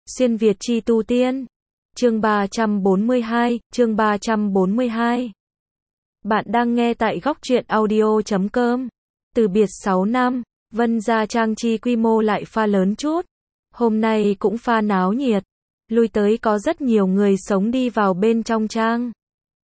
Xuyên Việt chi tu tiên. Chương 342, chương 342. Bạn đang nghe tại góc truyện audio.com. Từ biệt 6 năm, Vân Gia Trang chi quy mô lại pha lớn chút. Hôm nay cũng pha náo nhiệt. Lui tới có rất nhiều người sống đi vào bên trong trang.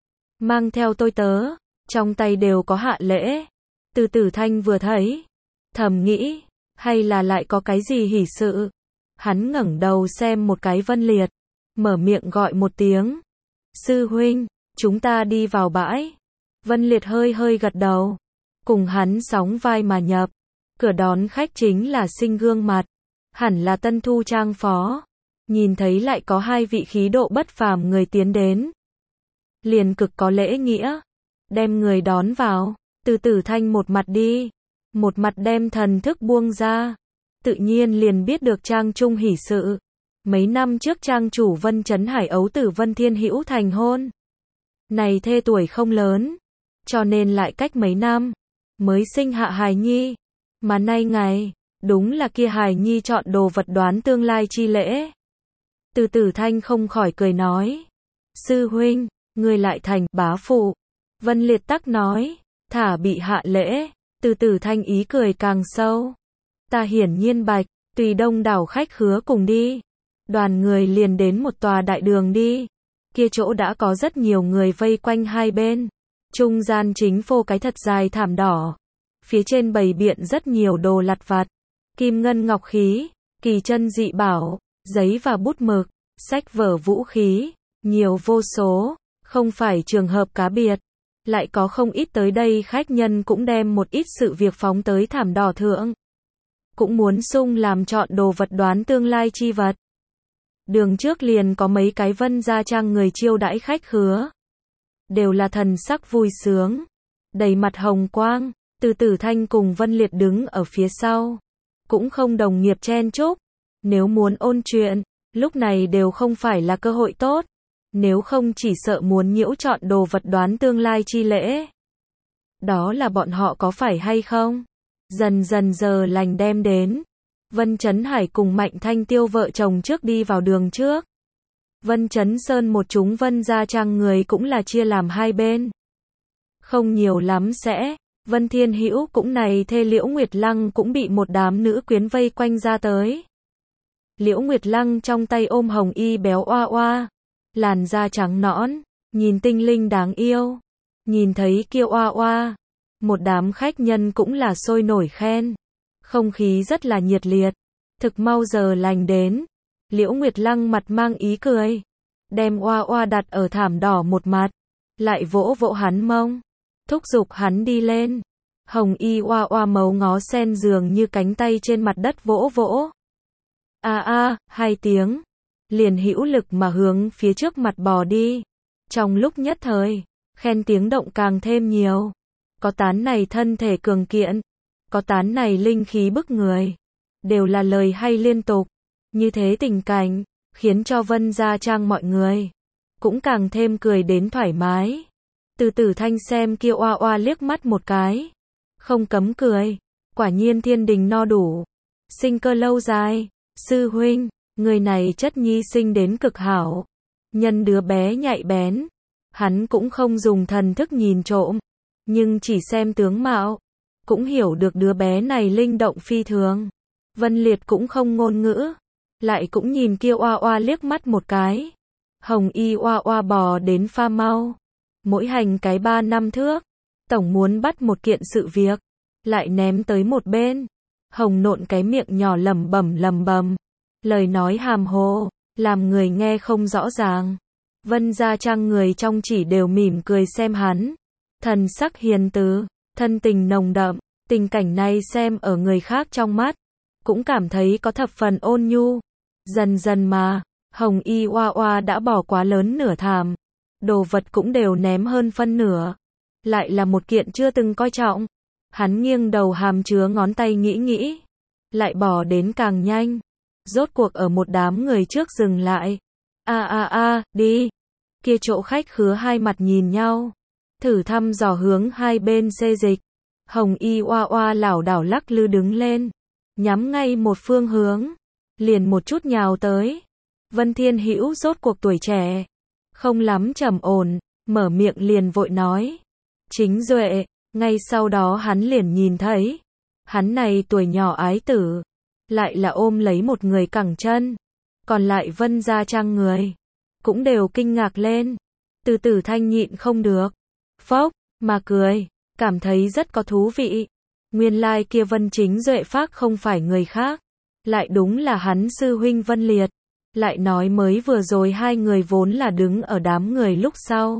Mang theo tôi tớ, trong tay đều có hạ lễ. Từ Tử Thanh vừa thấy, thầm nghĩ, hay là lại có cái gì hỉ sự. Hắn ngẩng đầu xem một cái Vân Liệt, mở miệng gọi một tiếng. Sư huynh, chúng ta đi vào bãi. Vân Liệt hơi hơi gật đầu, cùng hắn sóng vai mà nhập. Cửa đón khách chính là Sinh gương mặt, hẳn là Tân Thu Trang phó. Nhìn thấy lại có hai vị khí độ bất phàm người tiến đến, liền cực có lễ nghĩa, đem người đón vào. Từ Tử Thanh một mặt đi, một mặt đem thần thức buông ra, tự nhiên liền biết được trang trung hỉ sự. Mấy năm trước trang chủ Vân Chấn Hải ấu tử Vân Thiên Hữu thành hôn. Này thê tuổi không lớn, cho nên lại cách mấy năm mới sinh hạ hài nhi. Mà nay ngày, đúng là kia hài nhi chọn đồ vật đoán tương lai chi lễ. Từ Tử Thanh không khỏi cười nói, sư huynh, người lại thành bá phụ. Vân Liệt tắc nói, thả bị hạ lễ. Từ Tử Thanh ý cười càng sâu. Ta hiển nhiên bạch, tùy đông đảo khách khứa cùng đi. Đoàn người liền đến một tòa đại đường đi. Kia chỗ đã có rất nhiều người vây quanh hai bên. Trung gian chính phô cái thật dài thảm đỏ. Phía trên bày biện rất nhiều đồ lặt vặt, kim ngân ngọc khí, kỳ chân dị bảo, giấy và bút mực, sách vở vũ khí, nhiều vô số, không phải trường hợp cá biệt. Lại có không ít tới đây khách nhân cũng đem một ít sự việc phóng tới thảm đỏ thượng. Cũng muốn sung làm chọn đồ vật đoán tương lai chi vật. Đường trước liền có mấy cái Vân Gia Trang người chiêu đãi khách khứa. Đều là thần sắc vui sướng, đầy mặt hồng quang. Từ Tử Thanh cùng Vân Liệt đứng ở phía sau. Cũng không đồng nghiệp chen chúc. Nếu muốn ôn chuyện, lúc này đều không phải là cơ hội tốt. Nếu không chỉ sợ muốn nhiễu chọn đồ vật đoán tương lai chi lễ. Đó là bọn họ có phải hay không? Dần dần giờ lành đem đến. Vân Chấn Hải cùng Mạnh Thanh Tiêu vợ chồng trước đi vào đường trước. Vân Chấn Sơn một chúng Vân Gia Trang người cũng là chia làm hai bên. Không nhiều lắm sẽ. Vân Thiên Hữu cũng này thê Liễu Nguyệt Lăng cũng bị một đám nữ quyến vây quanh ra tới. Liễu Nguyệt Lăng trong tay ôm hồng y béo oa oa, làn da trắng nõn, nhìn tinh linh đáng yêu. Nhìn thấy kia oa oa, một đám khách nhân cũng là sôi nổi khen. Không khí rất là nhiệt liệt. Thực mau giờ lành đến. Liễu Nguyệt Lăng mặt mang ý cười, đem oa oa đặt ở thảm đỏ một mặt, lại vỗ vỗ hắn mông, thúc giục hắn đi lên. Hồng y oa oa màu ngó sen dường như cánh tay trên mặt đất vỗ vỗ. A a, hai tiếng, liền hữu lực mà hướng phía trước mặt bò đi. Trong lúc nhất thời, khen tiếng động càng thêm nhiều. Có tán này thân thể cường kiện, có tán này linh khí bức người, đều là lời hay liên tục. Như thế tình cảnh, khiến cho Vân Gia Trang mọi người cũng càng thêm cười đến thoải mái. Từ Tử Thanh xem kia oa oa liếc mắt một cái, không cấm cười, quả nhiên thiên đình no đủ, sinh cơ lâu dài. Sư huynh, người này chất nhi sinh đến cực hảo. Nhân đứa bé nhạy bén, hắn cũng không dùng thần thức nhìn trộm, nhưng chỉ xem tướng mạo, cũng hiểu được đứa bé này linh động phi thường. Vân Liệt cũng không ngôn ngữ, lại cũng nhìn kia oa oa liếc mắt một cái. Hồng y oa oa bò đến pha mau, mỗi hành cái 3 năm thước, tổng muốn bắt một kiện sự việc, lại ném tới một bên. Hồng nộn cái miệng nhỏ lẩm bẩm, lời nói hàm hồ, làm người nghe không rõ ràng. Vân Gia Trang người trong chỉ đều mỉm cười xem hắn, thần sắc hiền từ, thân tình nồng đậm. Tình cảnh này xem ở người khác trong mắt, cũng cảm thấy có thập phần ôn nhu. Dần dần mà, hồng y oa oa đã bỏ quá lớn nửa thảm, đồ vật cũng đều ném hơn phân nửa. Lại là một kiện chưa từng coi trọng. Hắn nghiêng đầu hàm chứa ngón tay nghĩ, lại bỏ đến càng nhanh. Rốt cuộc ở một đám người trước dừng lại. Đi. Kia chỗ khách khứa hai mặt nhìn nhau, thử thăm dò hướng hai bên xê dịch. Hồng y oa oa lảo đảo lắc lư đứng lên, nhắm ngay một phương hướng, liền một chút nhào tới. Vân Thiên Hữu rốt cuộc tuổi trẻ, không lắm trầm ổn, mở miệng liền vội nói. Chính Duệ, ngay sau đó hắn liền nhìn thấy, hắn này tuổi nhỏ ái tử, lại là ôm lấy một người cẳng chân, còn lại Vân gia trang người, cũng đều kinh ngạc lên. Từ Tử Thanh nhịn không được, phốc, mà cười, cảm thấy rất có thú vị. Nguyên lai kia Vân Chính Duệ phác không phải người khác, lại đúng là hắn sư huynh Vân Liệt. Lại nói mới vừa rồi hai người vốn là đứng ở đám người lúc sau.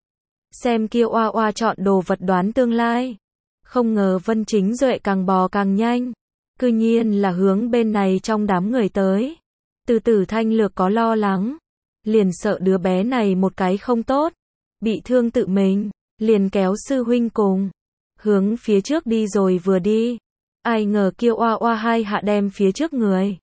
Xem kia oa oa chọn đồ vật đoán tương lai. Không ngờ Vân Chính Duệ càng bò càng nhanh. Cư nhiên là hướng bên này trong đám người tới. Từ Tử Thanh lược có lo lắng. Liền sợ đứa bé này một cái không tốt. Bị thương tự mình. Liền kéo sư huynh cùng. Hướng phía trước đi rồi vừa đi. Ai ngờ kia oa oa hai hạ đem phía trước người.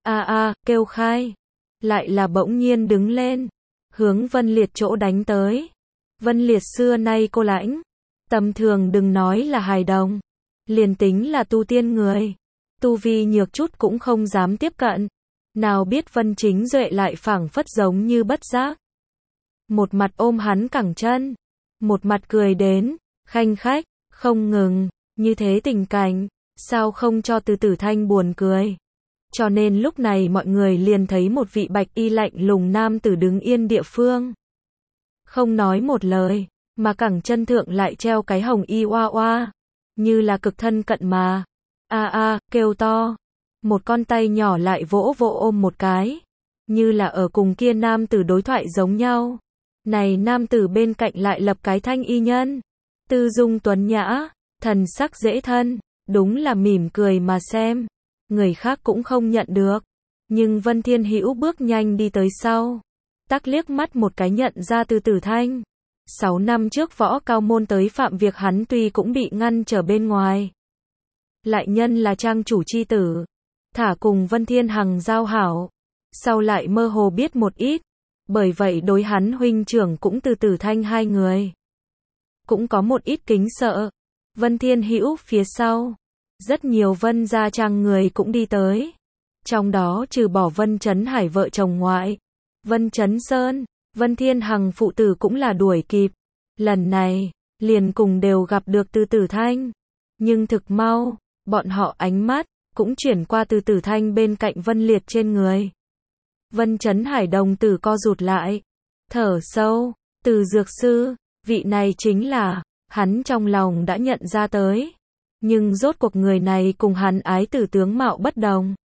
Kêu khai. Lại là bỗng nhiên đứng lên. Hướng Vân Liệt chỗ đánh tới. Vân Liệt xưa nay cô lãnh. Tầm thường đừng nói là hài đồng. Liền tính là tu tiên người. Tu vi nhược chút cũng không dám tiếp cận. Nào biết Vân Chính Duệ lại phảng phất giống như bất giác. Một mặt ôm hắn cẳng chân. Một mặt cười đến. Khanh khách, không ngừng. Như thế tình cảnh. Sao không cho Từ Tử Thanh buồn cười. Cho nên lúc này mọi người liền thấy một vị bạch y lạnh lùng nam tử đứng yên địa phương. Không nói một lời, mà cẳng chân thượng lại treo cái hồng y oa oa. Như là cực thân cận mà. Kêu to. Một con tay nhỏ lại vỗ vỗ ôm một cái. Như là ở cùng kia nam tử đối thoại giống nhau. Này nam tử bên cạnh lại lập cái thanh y nhân. Tư dung tuấn nhã, thần sắc dễ thân. Đúng là mỉm cười mà xem. Người khác cũng không nhận được. Nhưng Vân Thiên Hữu bước nhanh đi tới sau. Tắc liếc mắt một cái nhận ra Từ Tử Thanh. 6 năm trước võ cao môn tới phạm việc hắn tuy cũng bị ngăn trở bên ngoài. Lại nhân là trang chủ chi tử. Thả cùng Vân Thiên Hằng giao hảo. Sau lại mơ hồ biết một ít. Bởi vậy đối hắn huynh trưởng cũng Từ Tử Thanh hai người. Cũng có một ít kính sợ. Vân Thiên Hữu phía sau. Rất nhiều Vân gia trang người cũng đi tới. Trong đó trừ bỏ Vân Chấn Hải vợ chồng ngoại. Vân Chấn Sơn, Vân Thiên Hằng phụ tử cũng là đuổi kịp. Lần này, liền cùng đều gặp được Từ Tử Thanh. Nhưng thực mau, bọn họ ánh mắt, cũng chuyển qua Từ Tử Thanh bên cạnh Vân Liệt trên người. Vân Chấn Hải đồng tử co rụt lại. Thở sâu, Từ dược sư, vị này chính là, hắn trong lòng đã nhận ra tới. Nhưng rốt cuộc người này cùng hắn ái tử tướng mạo bất đồng.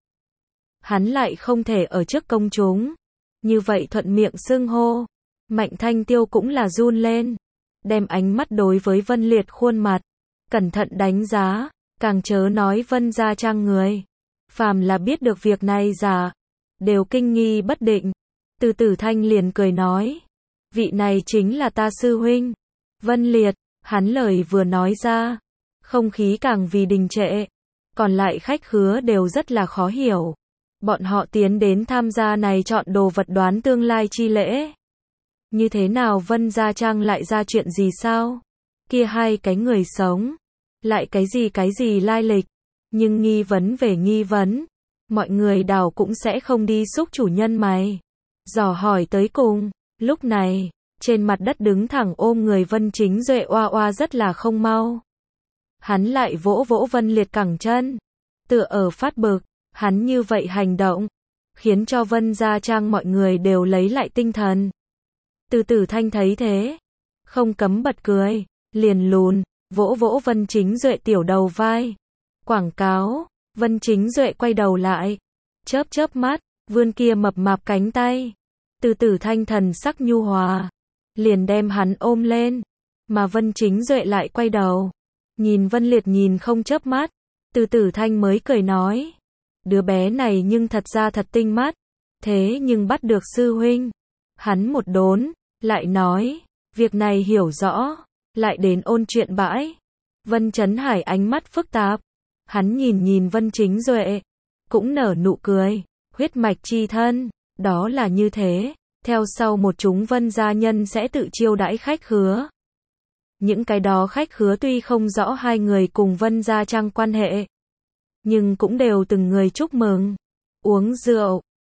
Hắn lại không thể ở trước công chúng. Như vậy thuận miệng xưng hô. Mạnh Thanh Tiêu cũng là run lên. Đem ánh mắt đối với Vân Liệt khuôn mặt. Cẩn thận đánh giá. Càng chớ nói Vân gia trang người. Phàm là biết được việc này giả. Đều kinh nghi bất định. Từ Tử Thanh liền cười nói. Vị này chính là ta sư huynh. Vân Liệt. Hắn lời vừa nói ra. Không khí càng vì đình trệ. Còn lại khách khứa đều rất là khó hiểu. Bọn họ tiến đến tham gia này chọn đồ vật đoán tương lai chi lễ. Như thế nào Vân gia trang lại ra chuyện gì sao? Kia hai cái người sống. Lại cái gì lai lịch. Nhưng nghi vấn về nghi vấn. Mọi người đảo cũng sẽ không đi xúc chủ nhân mày. Dò hỏi tới cùng. Lúc này, trên mặt đất đứng thẳng ôm người Vân Chính Duệ oa oa rất là không mau. Hắn lại vỗ vỗ Vân Liệt cẳng chân. Tựa ở phát bực. Hắn như vậy hành động. Khiến cho Vân gia trang mọi người đều lấy lại tinh thần. Từ Tử Thanh thấy thế. Không cấm bật cười. Liền lùn. Vỗ vỗ Vân Chính Duệ tiểu đầu vai. Quảng cáo. Vân Chính Duệ quay đầu lại. Chớp chớp mắt. Vươn kia mập mạp cánh tay. Từ Tử Thanh thần sắc nhu hòa. Liền đem hắn ôm lên. Mà Vân Chính Duệ lại quay đầu. Nhìn Vân Liệt nhìn không chớp mắt. Từ Tử Thanh mới cười nói. Đứa bé này nhưng thật ra thật tinh mắt. Thế nhưng bắt được sư huynh. Hắn một đốn. Lại nói. Việc này hiểu rõ. Lại đến ôn chuyện bãi. Vân Chấn Hải ánh mắt phức tạp. Hắn nhìn Vân Chính Duệ. Cũng nở nụ cười. Huyết mạch chi thân. Đó là như thế. Theo sau một chúng Vân gia nhân sẽ tự chiêu đãi khách khứa. Những cái đó khách khứa tuy không rõ hai người cùng Vân gia trang quan hệ. Nhưng cũng đều từng người chúc mừng. Uống rượu.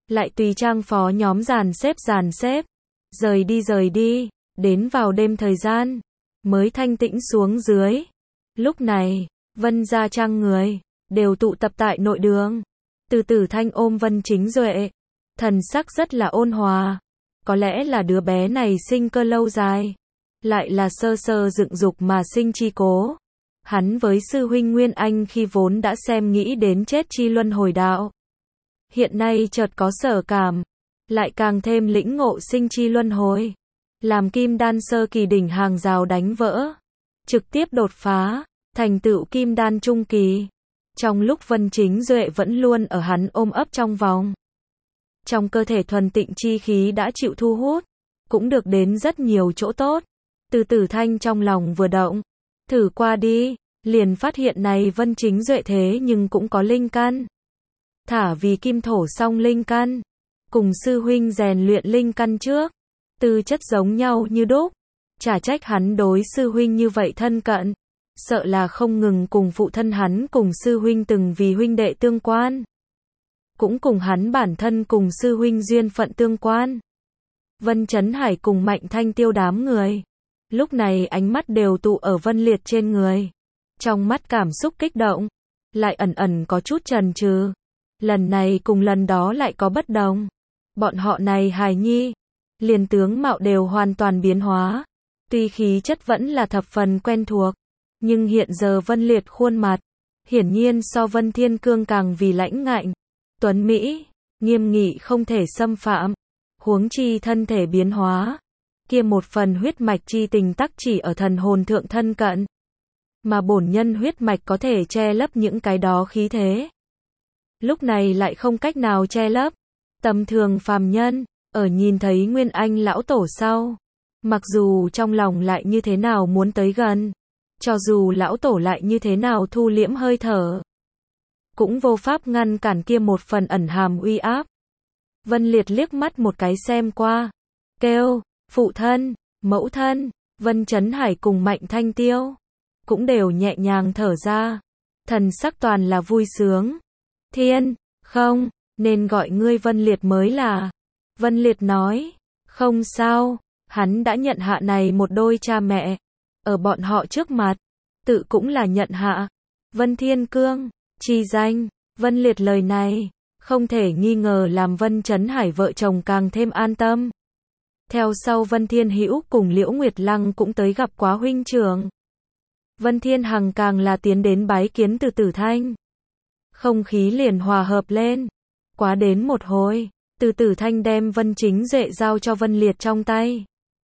lại tùy trang phó nhóm dàn xếp, rời đi, đến vào đêm thời gian, mới thanh tĩnh xuống dưới. Lúc này, Vân gia trang người, đều tụ tập tại nội đường. Từ Tử Thanh ôm Vân Chính Duệ, thần sắc rất là ôn hòa. Có lẽ là đứa bé này sinh cơ lâu dài, lại là sơ sơ dựng dục mà sinh chi cố. Hắn với sư huynh Nguyên Anh khi vốn đã xem nghĩ đến chết chi luân hồi đạo. Hiện nay chợt có sở cảm, lại càng thêm lĩnh ngộ sinh chi luân hồi. Làm kim đan sơ kỳ đỉnh hàng rào đánh vỡ, trực tiếp đột phá, thành tựu kim đan trung kỳ. Trong lúc Vân Chính Duệ vẫn luôn ở hắn ôm ấp trong vòng. Trong cơ thể thuần tịnh chi khí đã chịu thu hút, cũng được đến rất nhiều chỗ tốt. Từ Tử Thanh trong lòng vừa động, thử qua đi, liền phát hiện này Vân Chính Duệ thế nhưng cũng có linh căn. Thả vì kim thổ song linh căn, cùng sư huynh rèn luyện linh căn trước, tư chất giống nhau như đúc. Chả trách hắn đối sư huynh như vậy thân cận, sợ là không ngừng cùng phụ thân hắn cùng sư huynh từng vì huynh đệ tương quan, cũng cùng hắn bản thân cùng sư huynh duyên phận tương quan. Vân Chấn Hải cùng Mạnh Thanh Tiêu đám người, lúc này ánh mắt đều tụ ở Vân Liệt trên người. Trong mắt cảm xúc kích động, lại ẩn ẩn có chút chần chừ. Lần này cùng lần đó lại có bất đồng. Bọn họ này hài nhi, liền tướng mạo đều hoàn toàn biến hóa. Tuy khí chất vẫn là thập phần quen thuộc, nhưng hiện giờ Vân Liệt khuôn mặt, hiển nhiên so Vân Thiên Cương càng vì lãnh ngạnh, tuấn mỹ, nghiêm nghị không thể xâm phạm. Huống chi thân thể biến hóa, kia một phần huyết mạch chi tình tắc chỉ ở thần hồn thượng thân cận, mà bổn nhân huyết mạch có thể che lấp những cái đó khí thế. Lúc này lại không cách nào che lấp. Tầm thường phàm nhân, ở nhìn thấy Nguyên Anh lão tổ sau, mặc dù trong lòng lại như thế nào muốn tới gần, cho dù lão tổ lại như thế nào thu liễm hơi thở, cũng vô pháp ngăn cản kia một phần ẩn hàm uy áp. Vân Liệt liếc mắt một cái xem qua, kêu, phụ thân, mẫu thân. Vân Chấn Hải cùng Mạnh Thanh Tiêu cũng đều nhẹ nhàng thở ra, thần sắc toàn là vui sướng. Thiên, không, nên gọi ngươi Vân Liệt mới là. Vân Liệt nói, không sao, hắn đã nhận hạ này một đôi cha mẹ, ở bọn họ trước mặt, tự cũng là nhận hạ. Vân Thiên Cương, chi danh. Vân Liệt lời này, không thể nghi ngờ làm Vân Chấn Hải vợ chồng càng thêm an tâm. Theo sau Vân Thiên Hữu cùng Liễu Nguyệt Lăng cũng tới gặp quá huynh trưởng. Vân Thiên Hằng càng là tiến đến bái kiến Từ Tử Thanh. Không khí liền hòa hợp lên. Quá đến một hồi, Từ Tử Thanh đem Vân Chính Duệ giao cho Vân Liệt trong tay.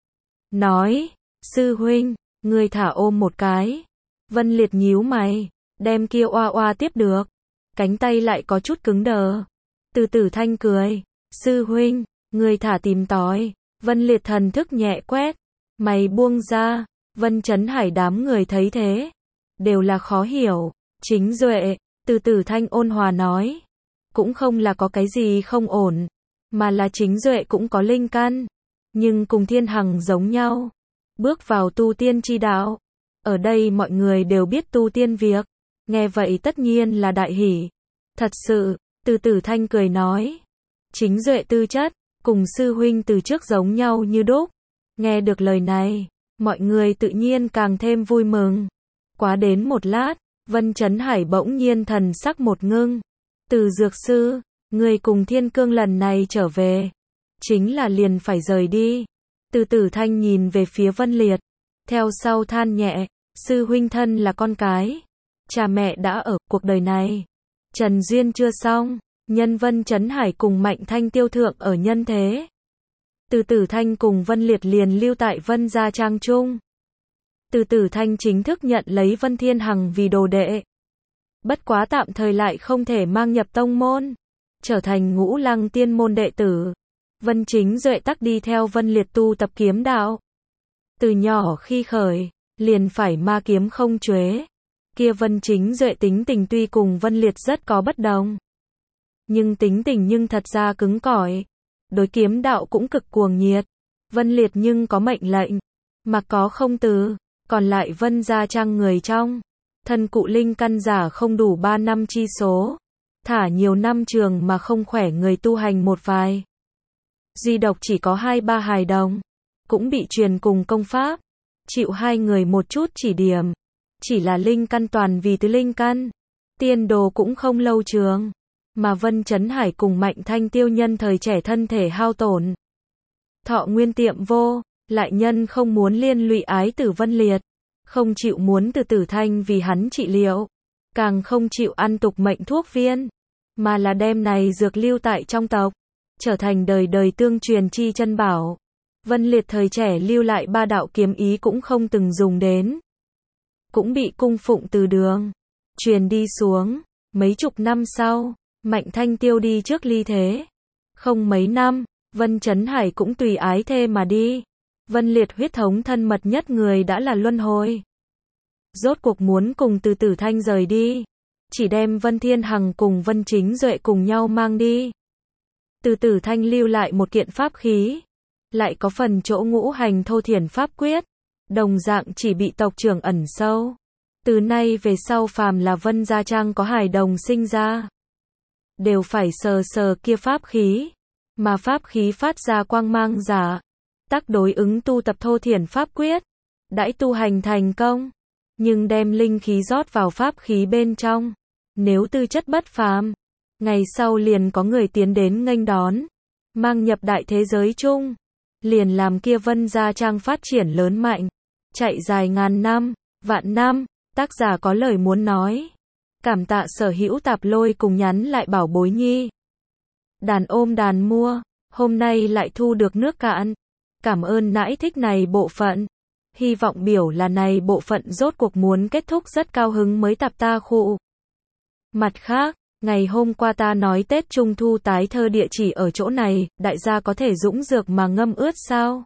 Nói, sư huynh, ngươi thả ôm một cái. Vân Liệt nhíu mày, đem kia oa oa tiếp được. Cánh tay lại có chút cứng đờ. Từ Tử Thanh cười, sư huynh, ngươi thả tìm tòi. Vân Liệt thần thức nhẹ quét, mày buông ra. Vân Chấn Hải đám người thấy thế, đều là khó hiểu. Chính Duệ, Từ Tử Thanh ôn hòa nói, cũng không là có cái gì không ổn, mà là Chính Duệ cũng có linh căn, nhưng cùng Thiên Hằng giống nhau, bước vào tu tiên chi đạo. Ở đây mọi người đều biết tu tiên việc, nghe vậy tất nhiên là đại hỉ. Thật sự, Từ Tử Thanh cười nói, Chính Duệ tư chất, cùng sư huynh từ trước giống nhau như đúc. Nghe được lời này, mọi người tự nhiên càng thêm vui mừng. Quá đến một lát, Vân Chấn Hải bỗng nhiên thần sắc một ngưng. Từ dược sư, người cùng Thiên Cương lần này trở về, chính là liền phải rời đi. Từ Tử Thanh nhìn về phía Vân Liệt, theo sau than nhẹ, sư huynh thân là con cái, cha mẹ đã ở cuộc đời này, trần duyên chưa xong, nhân Vân Chấn Hải cùng Mạnh Thanh Tiêu thượng ở nhân thế. Từ Tử Thanh cùng Vân Liệt liền lưu tại Vân gia trang trung. Từ Tử Thanh chính thức nhận lấy Vân Thiên Hằng vì đồ đệ. Bất quá tạm thời lại không thể mang nhập tông môn, trở thành Ngũ Lăng tiên môn đệ tử. Vân Chính Duệ tắc đi theo Vân Liệt tu tập kiếm đạo. Từ nhỏ khi khởi, liền phải ma kiếm không chuế. Kia Vân Chính Duệ tính tình tuy cùng Vân Liệt rất có bất đồng, nhưng tính tình nhưng thật ra cứng cỏi. Đối kiếm đạo cũng cực cuồng nhiệt. Vân Liệt nhưng có mệnh lệnh, mà có không từ. Còn lại Vân gia trang người trong, thân cụ linh căn giả không đủ 3 năm chi số. Thả nhiều năm trường mà không khỏe người tu hành một vài. Duy độc chỉ có 2-3 hài đồng. Cũng bị truyền cùng công pháp. Chịu hai người một chút chỉ điểm. Chỉ là linh căn toàn vì tứ linh căn. Tiên đồ cũng không lâu trường. Mà Vân Chấn Hải cùng Mạnh Thanh Tiêu nhân thời trẻ thân thể hao tổn. Thọ nguyên tiệm vô. Lại nhân không muốn liên lụy ái tử Vân Liệt. Không chịu muốn từ Tử Thanh vì hắn trị liệu. Càng không chịu ăn tục mệnh thuốc viên. Mà là đem này dược lưu tại trong tộc. Trở thành đời đời tương truyền chi chân bảo. Vân Liệt thời trẻ lưu lại 3 đạo kiếm ý cũng không từng dùng đến. Cũng bị cung phụng từ đường. Truyền đi xuống. Mấy chục năm sau, Mạnh Thanh Tiêu đi trước ly thế. Không mấy năm, Vân Chấn Hải cũng tùy ái thê mà đi. Vân Liệt huyết thống thân mật nhất người đã là luân hồi. Rốt cuộc muốn cùng từ Tử Thanh rời đi. Chỉ đem Vân Thiên Hằng cùng Vân Chính Duệ cùng nhau mang đi. Từ Tử Thanh lưu lại một kiện pháp khí. Lại có phần chỗ ngũ hành thô thiển pháp quyết. Đồng dạng chỉ bị tộc trưởng ẩn sâu. Từ nay về sau phàm là Vân Gia Trang có hài đồng sinh ra. Đều phải sờ sờ kia pháp khí. Mà pháp khí phát ra quang mang giả. Tác đối ứng tu tập thô thiển pháp quyết. Đãi tu hành thành công. Nhưng đem linh khí rót vào pháp khí bên trong. Nếu tư chất bất phàm. Ngày sau liền có người tiến đến nghênh đón. Mang nhập đại thế giới chung. Liền làm kia Vân Gia Trang phát triển lớn mạnh. Chạy dài ngàn năm, vạn năm. Tác giả có lời muốn nói. Cảm tạ sở hữu tạp lôi cùng nhắn lại bảo bối nhi. Đàn ôm đàn mua. Hôm nay lại thu được nước cạn. Cảm ơn nãi thích này bộ phận. Hy vọng biểu là này bộ phận rốt cuộc muốn kết thúc rất cao hứng mới tạp ta khụ. Mặt khác, ngày hôm qua ta nói Tết Trung Thu tái thơ địa chỉ ở chỗ này, đại gia có thể dũng dược mà ngâm ướt sao?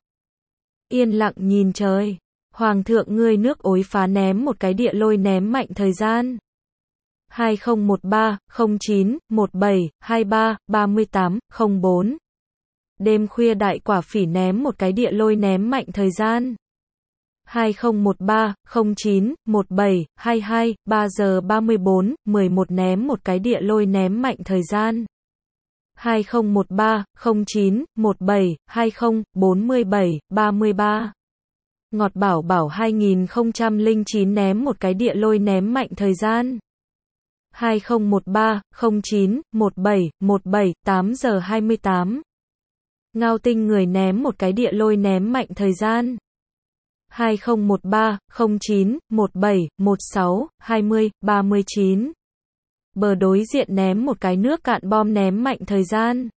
Yên lặng nhìn trời. Hoàng thượng ngươi nước ối phá ném một cái địa lôi ném mạnh thời gian. 2013, 09, 17, 23, 38, 04. Đêm khuya đại quả phỉ ném một cái địa lôi ném mạnh thời gian. 2013, 09, 17, 22, 3 giờ 34, 11 ném một cái địa lôi ném mạnh thời gian. 2013, 09, 17, 20, 47, 33. Ngọt bảo bảo 2009 ném một cái địa lôi ném mạnh thời gian. 2013, 09, 17, 17, 8 giờ 28. Ngao tinh người ném một cái địa lôi ném mạnh thời gian. 2013, 09, 17, 16, 20, 39. Bờ đối diện ném một cái nước cạn bom ném mạnh thời gian.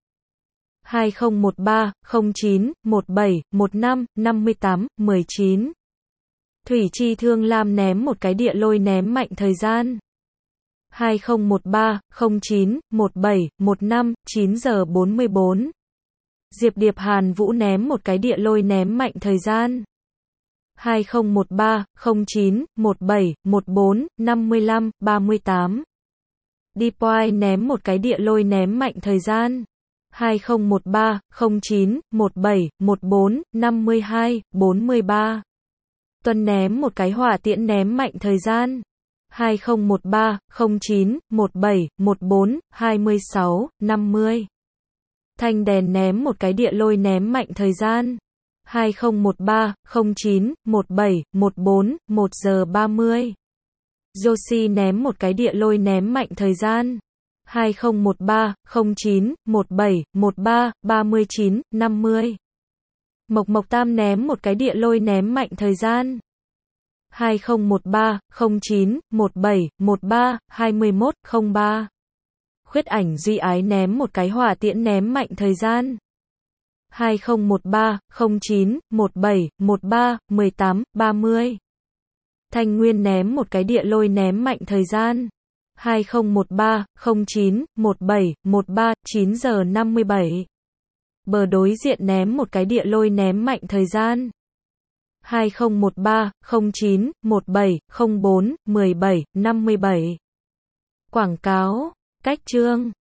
2013, 09, 17, 15, 58, 19. Thủy Chi Thương Lam ném một cái địa lôi ném mạnh thời gian. 2013, 09, 17, 15, 9 giờ 44. Diệp Điệp Hàn Vũ ném một cái địa lôi ném mạnh thời gian. 2013, 09, 17, 14, 55, 38. Deepwine ném một cái địa lôi ném mạnh thời gian. 2013, 09, 17, 14, 52, 43. Tuần ném một cái hỏa tiễn ném mạnh thời gian. 2013, 09, 17, 14, 26, 50. Thanh đèn ném một cái địa lôi ném mạnh thời gian. 2013, 09, 17, 14, 1 giờ 30. Joshi ném một cái địa lôi ném mạnh thời gian. 2013, 09, 17, 13, 39, 50. Mộc Mộc Tam ném một cái địa lôi ném mạnh thời gian. 2013, 09, 17, 13, 21, 03. Khuyết Ảnh Duy Ái ném một cái hỏa tiễn ném mạnh thời gian. 2013, 09, 17, 13, 18, 30. Thanh Nguyên ném một cái địa lôi ném mạnh thời gian. 2013, 09, 17, 13, 9 giờ 57. Bờ đối diện ném một cái địa lôi ném mạnh thời gian. 2013, 09, 17, 04, 17, 57. Quảng cáo, cách chương.